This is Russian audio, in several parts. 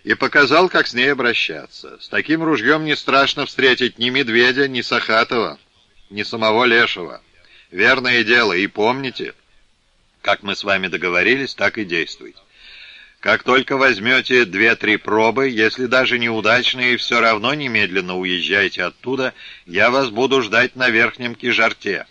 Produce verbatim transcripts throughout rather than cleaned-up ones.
и показал, как с ней обращаться. С таким ружьем не страшно встретить ни медведя, ни Сахатова, ни самого Лешего. Верное дело, и помните, как мы с вами договорились, так и действуйте. Как только возьмете две-три пробы, если даже неудачные, все равно немедленно уезжайте оттуда, я вас буду ждать на Верхнем Кижарте.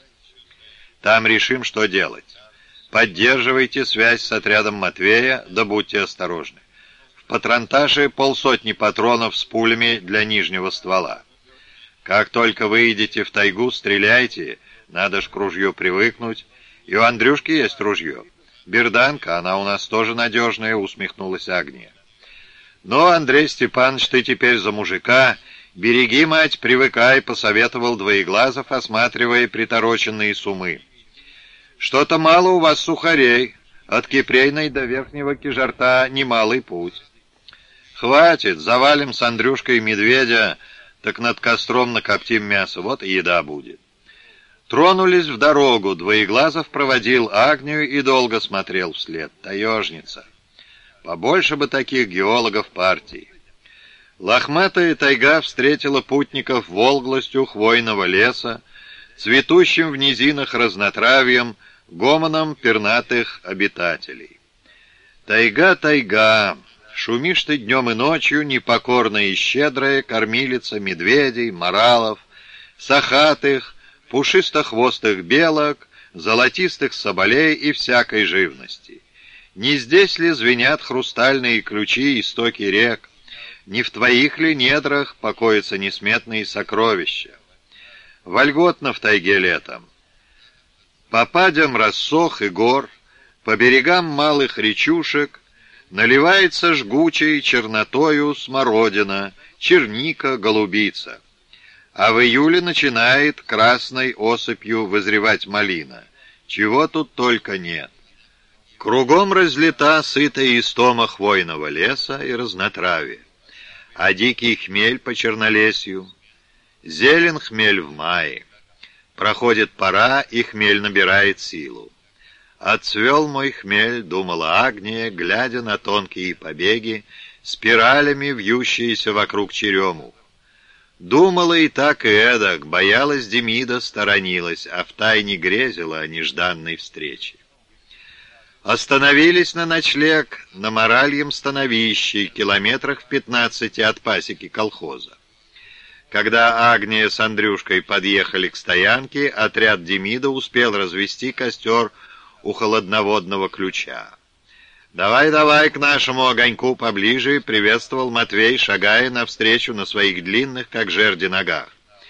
Там решим, что делать. Поддерживайте связь с отрядом Матвея, да будьте осторожны. В патронташе полсотни патронов с пулями для нижнего ствола. Как только выйдете в тайгу, стреляйте, надо ж к ружью привыкнуть. И у Андрюшки есть ружье. Берданка, она у нас тоже надежная, усмехнулась Агния. Но, Андрей Степанович, ты теперь за мужика. Береги, мать, привыкай, посоветовал Двоеглазов, осматривая притороченные сумы. Что-то мало у вас сухарей. От Кипрейной до Верхнего Кижарта немалый путь. Хватит, завалим с Андрюшкой медведя, так над костром накоптим мясо, вот и еда будет. Тронулись в дорогу. Двоеглазов проводил Агнию и долго смотрел вслед. Таежница. Побольше бы таких геологов партии. Лохматая тайга встретила путников волглостью хвойного леса, цветущим в низинах разнотравьем, гомоном пернатых обитателей. Тайга, тайга, шумишь ты днем и ночью, непокорная и щедрая кормилица медведей, моралов, сахатых, пушистохвостых белок, золотистых соболей и всякой живности. Не здесь ли звенят хрустальные ключи истоки рек? Не в твоих ли недрах покоятся несметные сокровища? Вольготно в тайге летом. По падям рассох и гор, по берегам малых речушек наливается жгучей чернотою смородина, черника, голубица. А в июле начинает красной осыпью вызревать малина. Чего тут только нет. Кругом разлита сытая истома хвойного леса и разнотравья, а дикий хмель по чернолесью. Зелен хмель в мае. Проходит пора, и хмель набирает силу. «Отцвел мой хмель», — думала Агния, глядя на тонкие побеги, спиралями вьющиеся вокруг черемух. Думала и так, и эдак, боялась Демида, сторонилась, а втайне грезила о нежданной встрече. Остановились на ночлег на Моральем становище, километрах в пятнадцати от пасеки колхоза. Когда Агния с Андрюшкой подъехали к стоянке, отряд Демида успел развести костер у холодноводного ключа. «Давай, давай к нашему огоньку поближе», — приветствовал Матвей, шагая навстречу на своих длинных, как жерди, ногах.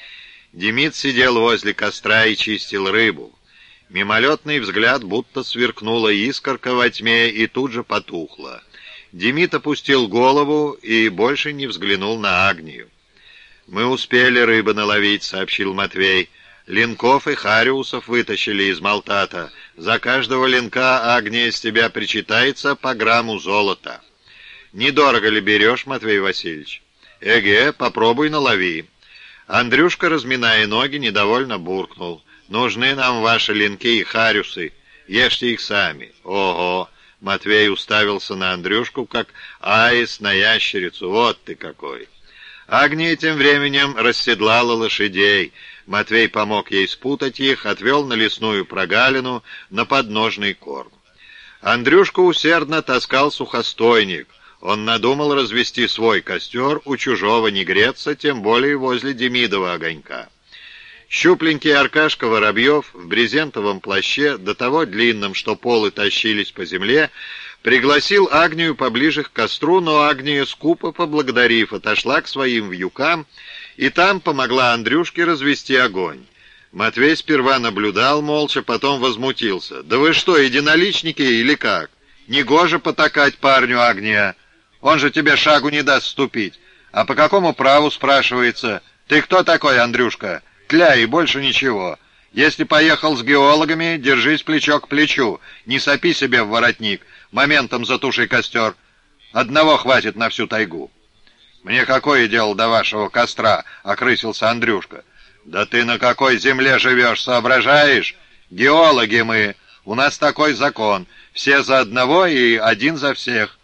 Демид сидел возле костра и чистил рыбу. Мимолетный взгляд, будто сверкнула искорка во тьме, и тут же потухла. Демид опустил голову и больше не взглянул на Агнию. «Мы успели рыбы наловить», — сообщил Матвей. «Ленков и хариусов вытащили из Малтата. За каждого ленка, Агния, с тебя причитается по грамму золота». «Недорого ли берешь, Матвей Васильевич?» «Эге, попробуй налови». Андрюшка, разминая ноги, недовольно буркнул. «Нужны нам ваши ленки и хариусы. Ешьте их сами». «Ого!» — Матвей уставился на Андрюшку, как аист на ящерицу. «Вот ты какой!» Агния тем временем расседлала лошадей. Матвей помог ей спутать их, отвел на лесную прогалину, на подножный корм. Андрюшка усердно таскал сухостойник. Он надумал развести свой костер, у чужого не греться, тем более возле Демидова огонька. Щупленький Аркашка Воробьев в брезентовом плаще, до того длинном, что полы тащились по земле, пригласил Агнию поближе к костру, но Агния, скупо поблагодарив, отошла к своим вьюкам и там помогла Андрюшке развести огонь. Матвей сперва наблюдал молча, потом возмутился. «Да вы что, единоличники или как? Негоже потакать парню, Агния. Он же тебе шагу не даст ступить. А по какому праву, спрашивается? Ты кто такой, Андрюшка? Тля и больше ничего. Если поехал с геологами, держись плечо к плечу. Не сопи себе в воротник. Моментом затуши костер. Одного хватит на всю тайгу». «Мне какое дело до вашего костра?» — окрысился Андрюшка. «Да ты на какой земле живешь, соображаешь? Геологи мы. У нас такой закон. Все за одного и один за всех.